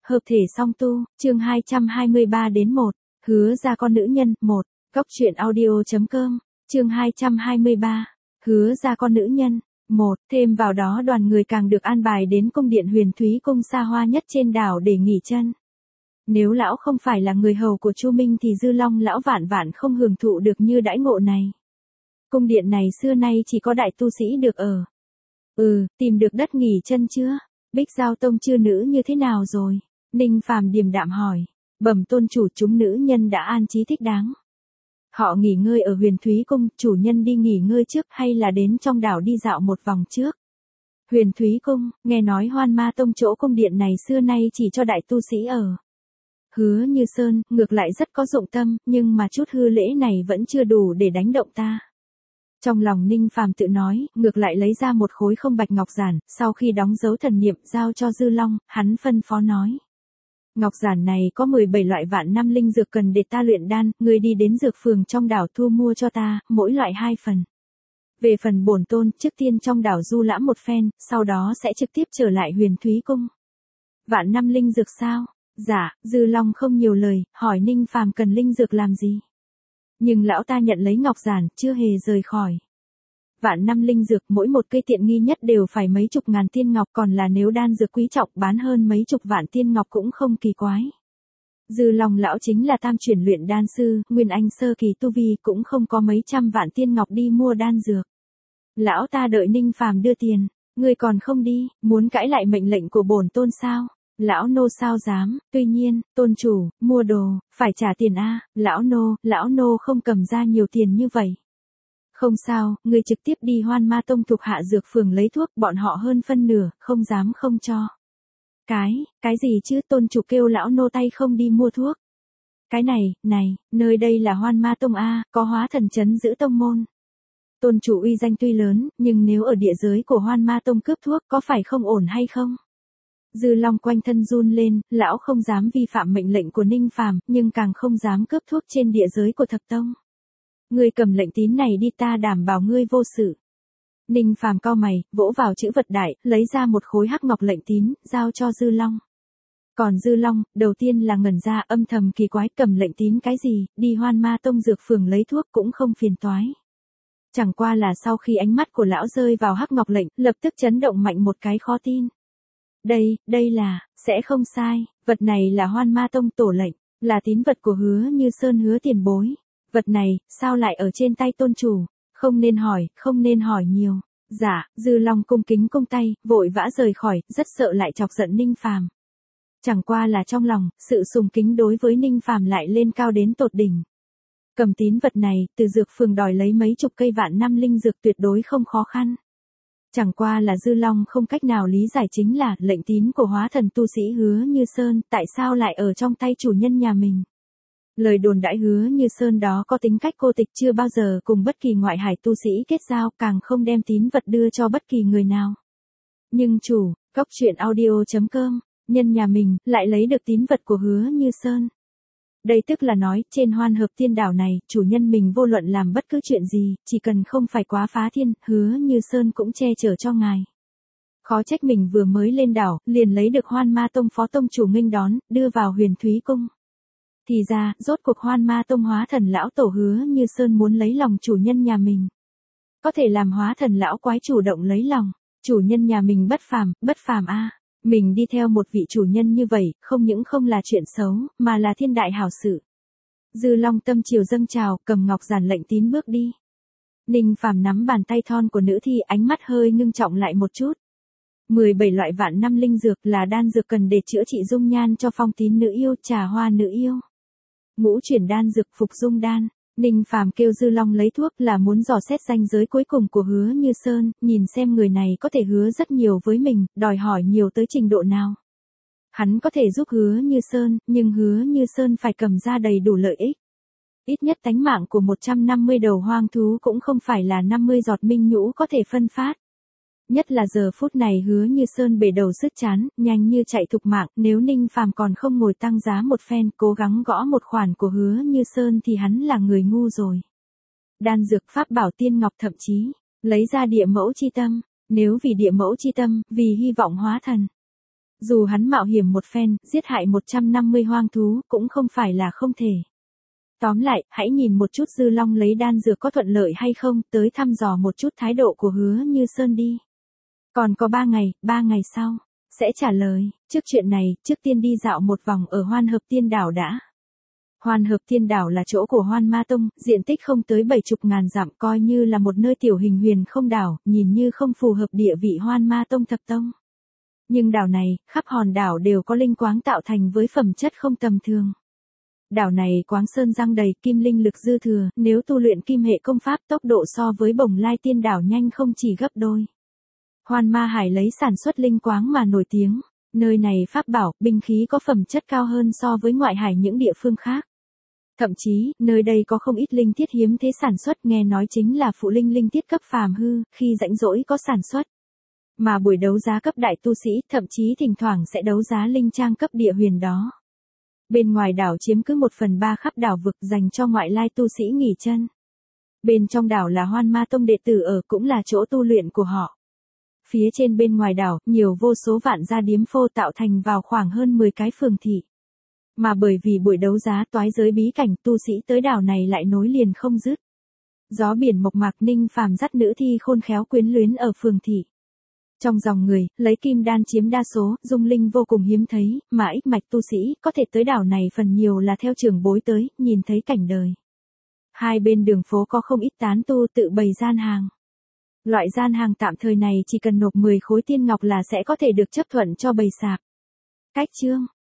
Hợp thể song tu, chương 223 đến 1. Hứa ra con nữ nhân, 1. Góc truyện audio.com, chương 223. Hứa ra con nữ nhân, 1. Thêm vào đó đoàn người càng được an bài đến cung điện Huyền Thúy cung xa hoa nhất trên đảo để nghỉ chân. Nếu lão không phải là người hầu của Chu Minh thì Dư Long lão vạn vạn không hưởng thụ được như đãi ngộ này. Cung điện này xưa nay chỉ có đại tu sĩ được ở. Tìm được đất nghỉ chân chưa? Bích Giao Tông chư nữ như thế nào rồi? Ninh Phàm điềm đạm hỏi. Bẩm tôn chủ, chúng nữ nhân đã an trí thích đáng. Họ nghỉ ngơi ở Huyền Thúy cung, chủ nhân đi nghỉ ngơi trước hay là đến trong đảo đi dạo một vòng trước? Huyền Thúy cung, nghe nói Hoan Ma Tông chỗ cung điện này xưa nay chỉ cho đại tu sĩ ở. Hứa Như Sơn, ngược lại rất có dụng tâm, nhưng mà chút hư lễ này vẫn chưa đủ để đánh động ta. Trong lòng Ninh Phàm tự nói, ngược lại lấy ra một khối không bạch ngọc giản, sau khi đóng dấu thần niệm giao cho Dư Long, hắn phân phó nói. Ngọc giản này có 17 loại vạn năm linh dược cần để ta luyện đan, ngươi đi đến dược phường trong đảo thu mua cho ta, mỗi loại 2 phần. Về phần bổn tôn, trước tiên trong đảo du lãm một phen, sau đó sẽ trực tiếp trở lại Huyền Thúy cung. Vạn năm linh dược sao? Dạ, Dư Long không nhiều lời, hỏi Ninh Phàm cần linh dược làm gì. Nhưng lão ta nhận lấy ngọc giản, chưa hề rời khỏi. Vạn năm linh dược, mỗi một cây tiện nghi nhất đều phải mấy chục ngàn tiên ngọc, còn là nếu đan dược quý trọng bán hơn mấy chục vạn tiên ngọc cũng không kỳ quái. Dư Long lão chính là tam chuyển luyện đan sư, nguyên anh sơ kỳ tu vi, cũng không có mấy trăm vạn tiên ngọc đi mua đan dược. Lão ta đợi Ninh Phàm đưa tiền, ngươi còn không đi, muốn cãi lại mệnh lệnh của bổn tôn sao? Lão nô sao dám, tuy nhiên, tôn chủ, mua đồ, phải trả tiền a. Lão nô không cầm ra nhiều tiền như vậy. Không sao, ngươi trực tiếp đi Hoan Ma Tông thuộc hạ dược phường lấy thuốc, bọn họ hơn phân nửa, không dám không cho. Cái gì chứ, tôn chủ kêu lão nô tay không đi mua thuốc. Cái này, nơi đây là Hoan Ma Tông a, có hóa thần trấn giữ tông môn. Tôn chủ uy danh tuy lớn, nhưng nếu ở địa giới của Hoan Ma Tông cướp thuốc có phải không ổn hay không? Dư Long quanh thân run lên, lão không dám vi phạm mệnh lệnh của Ninh Phàm, nhưng càng không dám cướp thuốc trên địa giới của Thập Tông. Ngươi cầm lệnh tín này đi, ta đảm bảo ngươi vô sự. Ninh Phàm cau mày, vỗ vào chữ vật đại, lấy ra một khối hắc ngọc lệnh tín, giao cho Dư Long. Còn Dư Long, đầu tiên là ngẩn ra, âm thầm kỳ quái, cầm lệnh tín cái gì, đi Hoan Ma Tông dược phường lấy thuốc cũng không phiền toái. Chẳng qua là sau khi ánh mắt của lão rơi vào hắc ngọc lệnh, lập tức chấn động mạnh một cái, khó tin. Đây là, sẽ không sai, vật này là Hoan Ma Tông tổ lệnh, là tín vật của Hứa Như Sơn Hứa tiền bối. Vật này, sao lại ở trên tay tôn chủ? Không nên hỏi nhiều. Dạ, Dư Long cung kính cung tay, vội vã rời khỏi, rất sợ lại chọc giận Ninh Phàm. Chẳng qua là trong lòng, sự sùng kính đối với Ninh Phàm lại lên cao đến tột đỉnh. Cầm tín vật này, từ dược phường đòi lấy mấy chục cây vạn năm linh dược tuyệt đối không khó khăn. Chẳng qua là Dư Long không cách nào lý giải chính là lệnh tín của hóa thần tu sĩ Hứa Như Sơn tại sao lại ở trong tay chủ nhân nhà mình. Lời đồn đãi Hứa Như Sơn đó có tính cách cô tịch, chưa bao giờ cùng bất kỳ ngoại hải tu sĩ kết giao, càng không đem tín vật đưa cho bất kỳ người nào. Nhưng chủ, góc truyện audio.com, nhân nhà mình, lại lấy được tín vật của Hứa Như Sơn. Đây tức là nói, trên Hoan Hợp Tiên đảo này, chủ nhân mình vô luận làm bất cứ chuyện gì, chỉ cần không phải quá phá thiên, Hứa Như Sơn cũng che chở cho ngài. Khó trách mình vừa mới lên đảo, liền lấy được Hoan Ma Tông phó tông chủ nghênh đón, đưa vào Huyền Thúy cung. Thì ra, rốt cuộc Hoan Ma Tông hóa thần lão tổ Hứa Như Sơn muốn lấy lòng chủ nhân nhà mình. Có thể làm hóa thần lão quái chủ động lấy lòng, chủ nhân nhà mình bất phàm a. Mình đi theo một vị chủ nhân như vậy, không những không là chuyện xấu, mà là thiên đại hảo sự. Dư Long tâm triều dâng trào, cầm ngọc giản lệnh tín bước đi. Ninh Phàm nắm bàn tay thon của nữ thi, ánh mắt hơi ngưng trọng lại một chút. 17 loại vạn năm linh dược là đan dược cần để chữa trị dung nhan cho phong tín nữ yêu, trà hoa nữ yêu. Ngũ chuyển đan dược, phục dung đan. Ninh Phàm kêu Dư Long lấy thuốc là muốn dò xét ranh giới cuối cùng của Hứa Như Sơn, nhìn xem người này có thể hứa rất nhiều với mình, đòi hỏi nhiều tới trình độ nào. Hắn có thể giúp Hứa Như Sơn, nhưng Hứa Như Sơn phải cầm ra đầy đủ lợi ích. Ít nhất tánh mạng của 150 đầu hoang thú cũng không phải là 50 giọt minh nhũ có thể phân phát. Nhất là giờ phút này Hứa Như Sơn bể đầu sứt chán, nhanh như chạy thục mạng, nếu Ninh Phàm còn không ngồi tăng giá một phen, cố gắng gõ một khoản của Hứa Như Sơn thì hắn là người ngu rồi. Đan dược pháp bảo tiên ngọc, thậm chí lấy ra địa mẫu chi tâm, nếu vì địa mẫu chi tâm, vì hy vọng hóa thần. Dù hắn mạo hiểm một phen, giết hại 150 hoang thú, cũng không phải là không thể. Tóm lại, hãy nhìn một chút Dư Long lấy đan dược có thuận lợi hay không, tới thăm dò một chút thái độ của Hứa Như Sơn đi. Còn có 3 ngày sau, sẽ trả lời. Trước chuyện này, trước tiên đi dạo một vòng ở Hoan Hợp Tiên Đảo đã. Hoan Hợp Tiên Đảo là chỗ của Hoan Ma Tông, diện tích không tới 70.000 dặm, coi như là một nơi tiểu hình huyền không đảo, nhìn như không phù hợp địa vị Hoan Ma Tông thập tông. Nhưng đảo này, khắp hòn đảo đều có linh quáng tạo thành với phẩm chất không tầm thường. Đảo này quáng sơn răng đầy, kim linh lực dư thừa, nếu tu luyện kim hệ công pháp tốc độ so với Bồng Lai Tiên Đảo nhanh không chỉ gấp đôi. Hoan Ma Hải lấy sản xuất linh quáng mà nổi tiếng, nơi này pháp bảo, binh khí có phẩm chất cao hơn so với ngoại hải những địa phương khác. Thậm chí, nơi đây có không ít linh thiết hiếm thế sản xuất, nghe nói chính là phụ linh thiết cấp phàm hư, khi rãnh rỗi có sản xuất. Mà buổi đấu giá cấp đại tu sĩ, thậm chí thỉnh thoảng sẽ đấu giá linh trang cấp địa huyền đó. Bên ngoài đảo chiếm cứ 1/3 khắp đảo vực dành cho ngoại lai tu sĩ nghỉ chân. Bên trong đảo là Hoan Ma Tông đệ tử ở, cũng là chỗ tu luyện của họ. Phía trên bên ngoài đảo, nhiều vô số vạn gia điếm phô tạo thành vào khoảng hơn 10 cái phường thị. Mà bởi vì buổi đấu giá toái giới bí cảnh, tu sĩ tới đảo này lại nối liền không dứt. Gió biển mộc mạc, Ninh Phàm dắt nữ thi khôn khéo quyến luyến ở phường thị. Trong dòng người, lấy kim đan chiếm đa số, dung linh vô cùng hiếm thấy, mà ích mạch tu sĩ có thể tới đảo này phần nhiều là theo trưởng bối tới, nhìn thấy cảnh đời. Hai bên đường phố có không ít tán tu tự bày gian hàng. Loại gian hàng tạm thời này chỉ cần nộp 10 khối tiên ngọc là sẽ có thể được chấp thuận cho bày sạp. Cách chương